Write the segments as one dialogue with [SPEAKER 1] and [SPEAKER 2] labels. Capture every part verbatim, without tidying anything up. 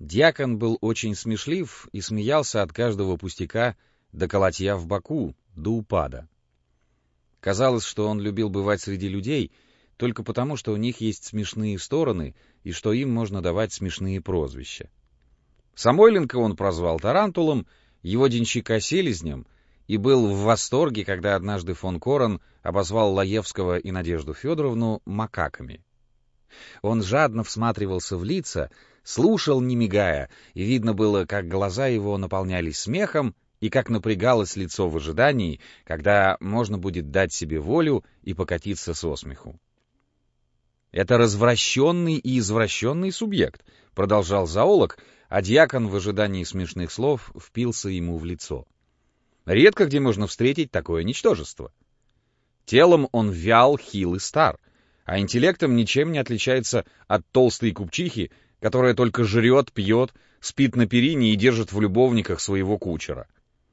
[SPEAKER 1] Дьякон был очень смешлив и смеялся от каждого пустяка до колотья в боку, до упада. Казалось, что он любил бывать среди людей только потому, что у них есть смешные стороны и что им можно давать смешные прозвища. Самойленко он прозвал Тарантулом, его денщика Селезнем, и был в восторге, когда однажды фон Корен обозвал Лаевского и Надежду Федоровну макаками. Он жадно всматривался в лица, слушал, не мигая, и видно было, как глаза его наполнялись смехом и как напрягалось лицо в ожидании, когда можно будет дать себе волю и покатиться со смеху. «Это развращенный и извращенный субъект», — продолжал зоолог, а дьякон в ожидании смешных слов впился ему в лицо. «Редко где можно встретить такое ничтожество. Телом он вял, хил и стар, а интеллектом ничем не отличается от толстой купчихи, которая только жрет, пьет, спит на перине и держит в любовниках своего кучера».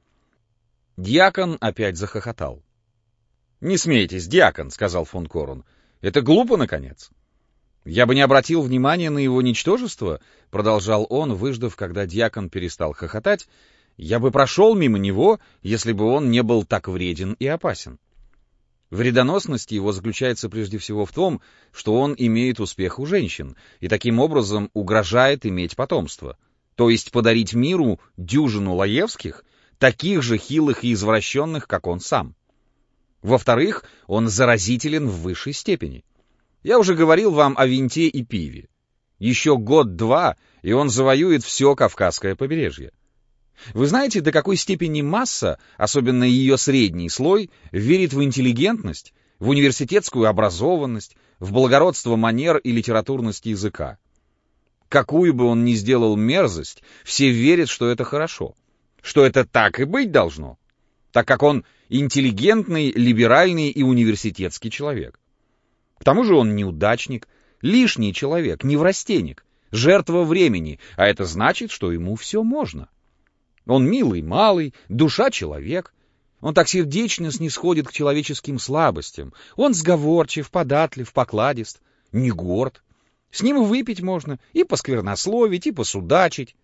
[SPEAKER 1] Дьякон опять захохотал. «Не смейтесь, дьякон», — сказал фон Корен. «Это глупо, наконец». «Я бы не обратил внимания на его ничтожество», — продолжал он, выждав, когда дьякон перестал хохотать, «я бы прошел мимо него, если бы он не был так вреден и опасен. Вредоносность его заключается прежде всего в том, что он имеет успех у женщин и таким образом угрожает иметь потомство, то есть подарить миру дюжину Лаевских, таких же хилых и извращенных, как он сам. Во-вторых, он заразителен в высшей степени. Я уже говорил вам о винте и пиве. Еще год-два, и он завоюет все Кавказское побережье. Вы знаете, до какой степени масса, особенно ее средний слой, верит в интеллигентность, в университетскую образованность, в благородство манер и литературность языка? Какую бы он ни сделал мерзость, все верят, что это хорошо, что это так и быть должно, так как он интеллигентный, либеральный и университетский человек. К тому же он неудачник, лишний человек, неврастенник, жертва времени, а это значит, что ему все можно. Он милый, малый, душа человек. Он так сердечно снисходит к человеческим слабостям. Он сговорчив, податлив, покладист, не горд. С ним выпить можно, и посквернословить, и посудачить.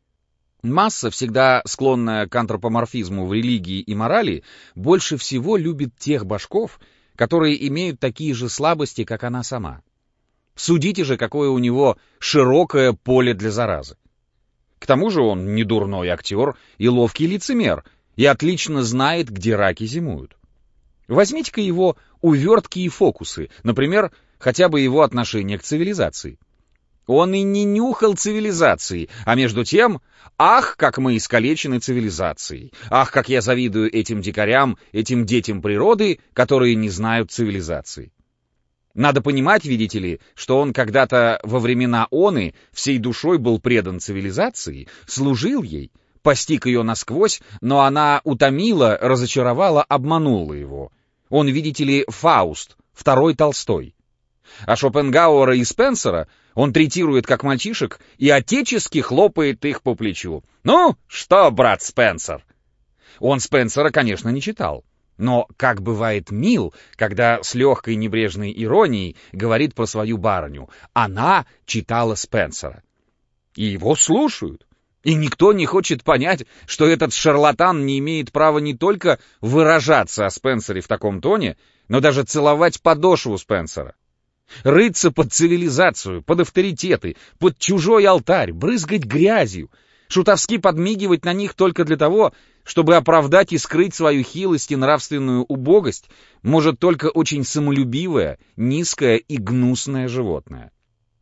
[SPEAKER 1] Масса, всегда склонная к антропоморфизму в религии и морали, больше всего любит тех башков, которые имеют такие же слабости, как она сама. Судите же, какое у него широкое поле для заразы. К тому же он не дурной актер и ловкий лицемер, и отлично знает, где раки зимуют. Возьмите-ка его увертки и фокусы, например, хотя бы его отношение к цивилизации. Он и не нюхал цивилизации, а между тем, ах, как мы искалечены цивилизацией, ах, как я завидую этим дикарям, этим детям природы, которые не знают цивилизации. Надо понимать, видите ли, что он когда-то во времена оны всей душой был предан цивилизации, служил ей, постиг ее насквозь, но она утомила, разочаровала, обманула его. Он, видите ли, Фауст, второй Толстой. А Шопенгауэра и Спенсера он третирует как мальчишек и отечески хлопает их по плечу. «Ну, что, брат Спенсер?» Он Спенсера, конечно, не читал. Но как бывает мил, когда с легкой небрежной иронией говорит про свою барыню. Она читала Спенсера. И его слушают. И никто не хочет понять, что этот шарлатан не имеет права не только выражаться о Спенсере в таком тоне, но даже целовать подошву Спенсера. Рыться под цивилизацию, под авторитеты, под чужой алтарь, брызгать грязью, шутовски подмигивать на них только для того, чтобы оправдать и скрыть свою хилость и нравственную убогость, может только очень самолюбивое, низкое и гнусное животное.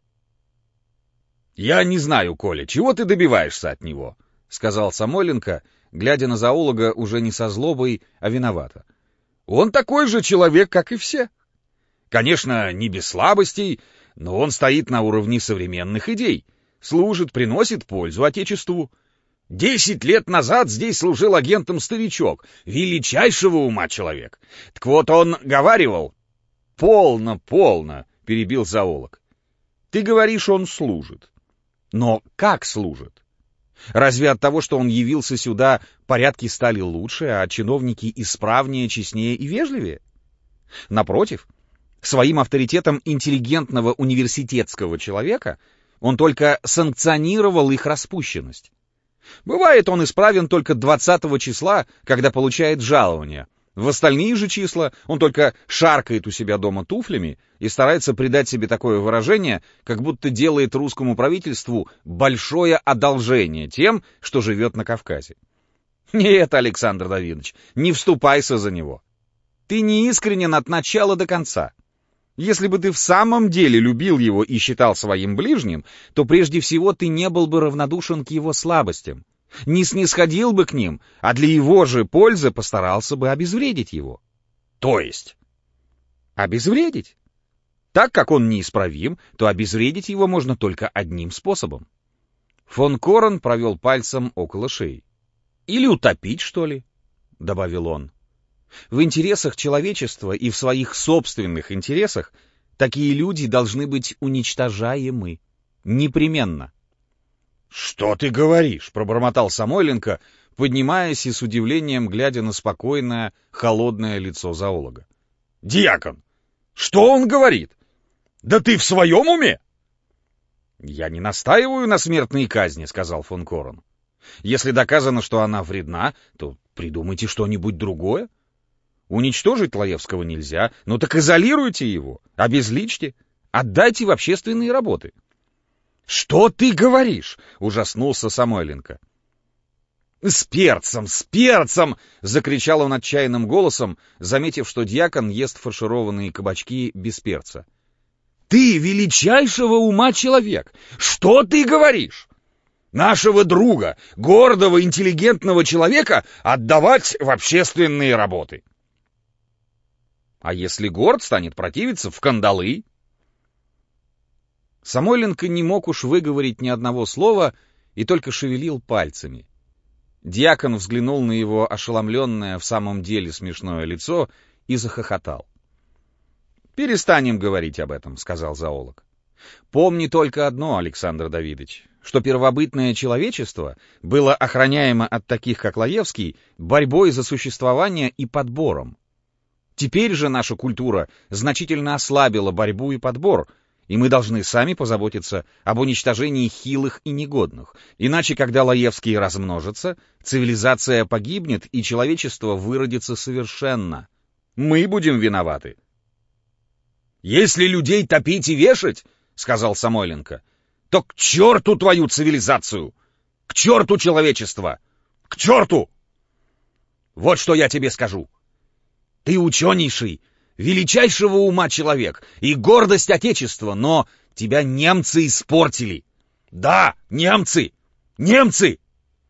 [SPEAKER 1] «Я не знаю, Коля, чего ты добиваешься от него?» — сказал Самойленко, глядя на зоолога уже не со злобой, а виновато. «Он такой же человек, как и все. Конечно, не без слабостей, но он стоит на уровне современных идей, служит, приносит пользу Отечеству. Десять лет назад здесь служил агентом старичок, величайшего ума человек. Так вот он говаривал...» «Полно, полно», — перебил зоолог. «Ты говоришь, он служит. Но как служит? Разве от того, что он явился сюда, порядки стали лучше, а чиновники исправнее, честнее и вежливее? Напротив, своим авторитетом интеллигентного университетского человека Он только санкционировал их распущенность. Бывает, он исправен только двадцатого числа, когда получает жалование. В остальные же числа он только шаркает у себя дома туфлями и старается придать себе такое выражение, как будто делает русскому правительству большое одолжение тем, что живет на Кавказе. Нет, Александр Давидович, не вступайся за него. Ты не искренен от начала до конца. Если бы ты в самом деле любил его и считал своим ближним, то прежде всего ты не был бы равнодушен к его слабостям, не снисходил бы к ним, а для его же пользы постарался бы обезвредить его. То есть? Обезвредить? Так как он неисправим, то обезвредить его можно только одним способом. Фон Корен провел пальцем около шеи. «Или утопить, что ли?» — добавил он. «В интересах человечества и в своих собственных интересах такие люди должны быть уничтожаемы. Непременно». «Что ты говоришь?» — пробормотал Самойленко, поднимаясь и с удивлением глядя на спокойное, холодное лицо зоолога. «Дьякон, что он говорит? Да ты в своем уме?» «Я не настаиваю на смертной казни», — сказал фон Корен. «Если доказано, что она вредна, то придумайте что-нибудь другое. Уничтожить Лаевского нельзя, но так изолируйте его, обезличьте, отдайте в общественные работы». «Что ты говоришь?» — ужаснулся Самойленко. «С перцем, с перцем!» — закричал он отчаянным голосом, заметив, что дьякон ест фаршированные кабачки без перца. «Ты величайшего ума человек! Что ты говоришь? Нашего друга, гордого, интеллигентного человека отдавать в общественные работы!» «А если горд станет противиться, в кандалы?» Самойленко не мог уж выговорить ни одного слова и только шевелил пальцами. Дьякон взглянул на его ошеломленное в самом деле смешное лицо и захохотал. «Перестанем говорить об этом», — сказал зоолог. «Помни только одно, Александр Давидович, что первобытное человечество было охраняемо от таких, как Лаевский, борьбой за существование и подбором. Теперь же наша культура значительно ослабила борьбу и подбор, и мы должны сами позаботиться об уничтожении хилых и негодных. Иначе, когда Лаевский размножится, цивилизация погибнет, и человечество выродится совершенно. Мы будем виноваты». «Если людей топить и вешать, — сказал Самойленко, — то к черту твою цивилизацию! К черту человечество! К черту! Вот что я тебе скажу. Ты ученейший, величайшего ума человек и гордость Отечества, но тебя немцы испортили. Да, немцы! Немцы!»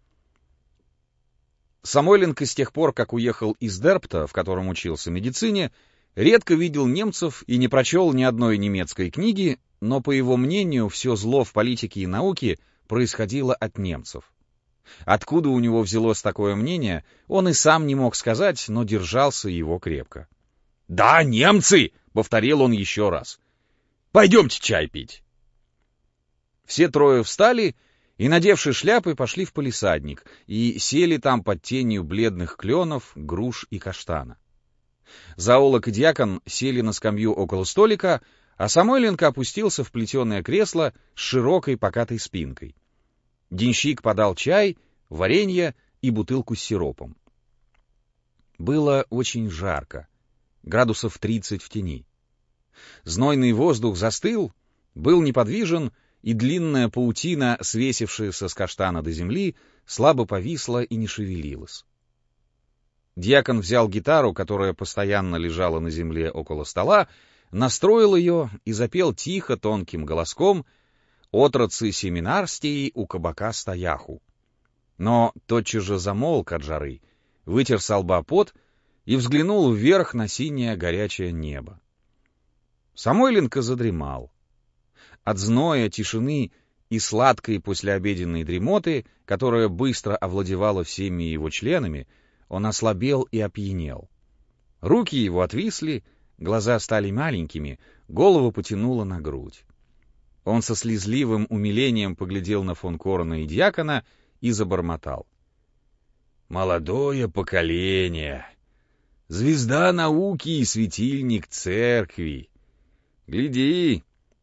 [SPEAKER 1] Самойленко с тех пор, как уехал из Дерпта, в котором учился медицине, редко видел немцев и не прочел ни одной немецкой книги, но, по его мнению, все зло в политике и науке происходило от немцев. Откуда у него взялось такое мнение, он и сам не мог сказать, но держался его крепко. «Да, немцы!» — повторил он еще раз. «Пойдемте чай пить». Все трое встали и, надевши шляпы, пошли в палисадник и сели там под тенью бледных кленов, груш и каштана. Зоолог и дьякон сели на скамью около столика, а Самойленко опустился в плетеное кресло с широкой покатой спинкой. Денщик подал чай, варенье и бутылку с сиропом. Было очень жарко, градусов тридцать в тени. Знойный воздух застыл, был неподвижен, и длинная паутина, свесившаяся с каштана до земли, слабо повисла и не шевелилась. Дьякон взял гитару, которая постоянно лежала на земле около стола, настроил ее и запел тихо, тонким голоском «Отрацы семинарстии у кабака стояху». Но тотчас же замолк от жары, вытер со лба пот и взглянул вверх на синее горячее небо. Самойленко задремал. От зноя, тишины и сладкой послеобеденной дремоты, которая быстро овладевала всеми его членами, он ослабел и опьянел. Руки его отвисли, глаза стали маленькими, голову потянуло на грудь. Он со слезливым умилением поглядел на фон Корена и дьякона и забормотал. «Молодое поколение! Звезда науки и светильник церкви! Гляди,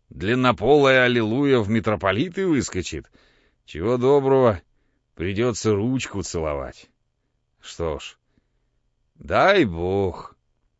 [SPEAKER 1] длиннополая аллилуйя в митрополиты выскочит. Чего доброго, придется ручку целовать. Что ж, дай бог.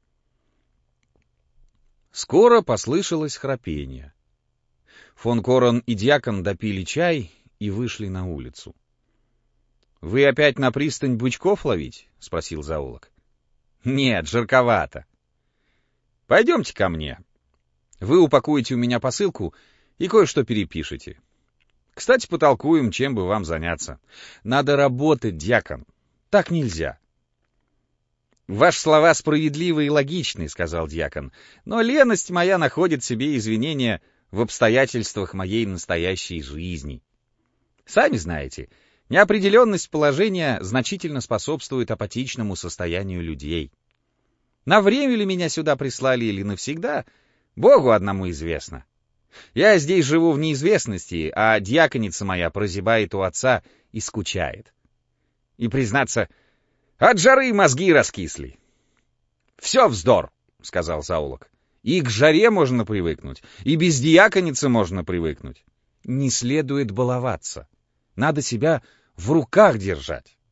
[SPEAKER 1] Скоро послышалось храпение. Фон Корен и дьякон допили чай и вышли на улицу. — Вы опять на пристань бычков ловить? — спросил зоолог. — Нет, жарковато. — Пойдемте ко мне. Вы упакуете у меня посылку и кое-что перепишете. Кстати, потолкуем, чем бы вам заняться. Надо работать, дьякон. Так нельзя. — Ваши слова справедливы и логичны, — сказал дьякон, — но леность моя находит себе извинения в обстоятельствах моей настоящей жизни. Сами знаете, неопределенность положения значительно способствует апатичному состоянию людей. На время ли меня сюда прислали или навсегда, Богу одному известно. Я здесь живу в неизвестности, а дьяконица моя прозябает у отца и скучает. И, признаться, от жары мозги раскисли. — Все вздор, — сказал зоолог. — И к жаре можно привыкнуть, и без дьяконицы можно привыкнуть. Не следует баловаться. Надо себя в руках держать.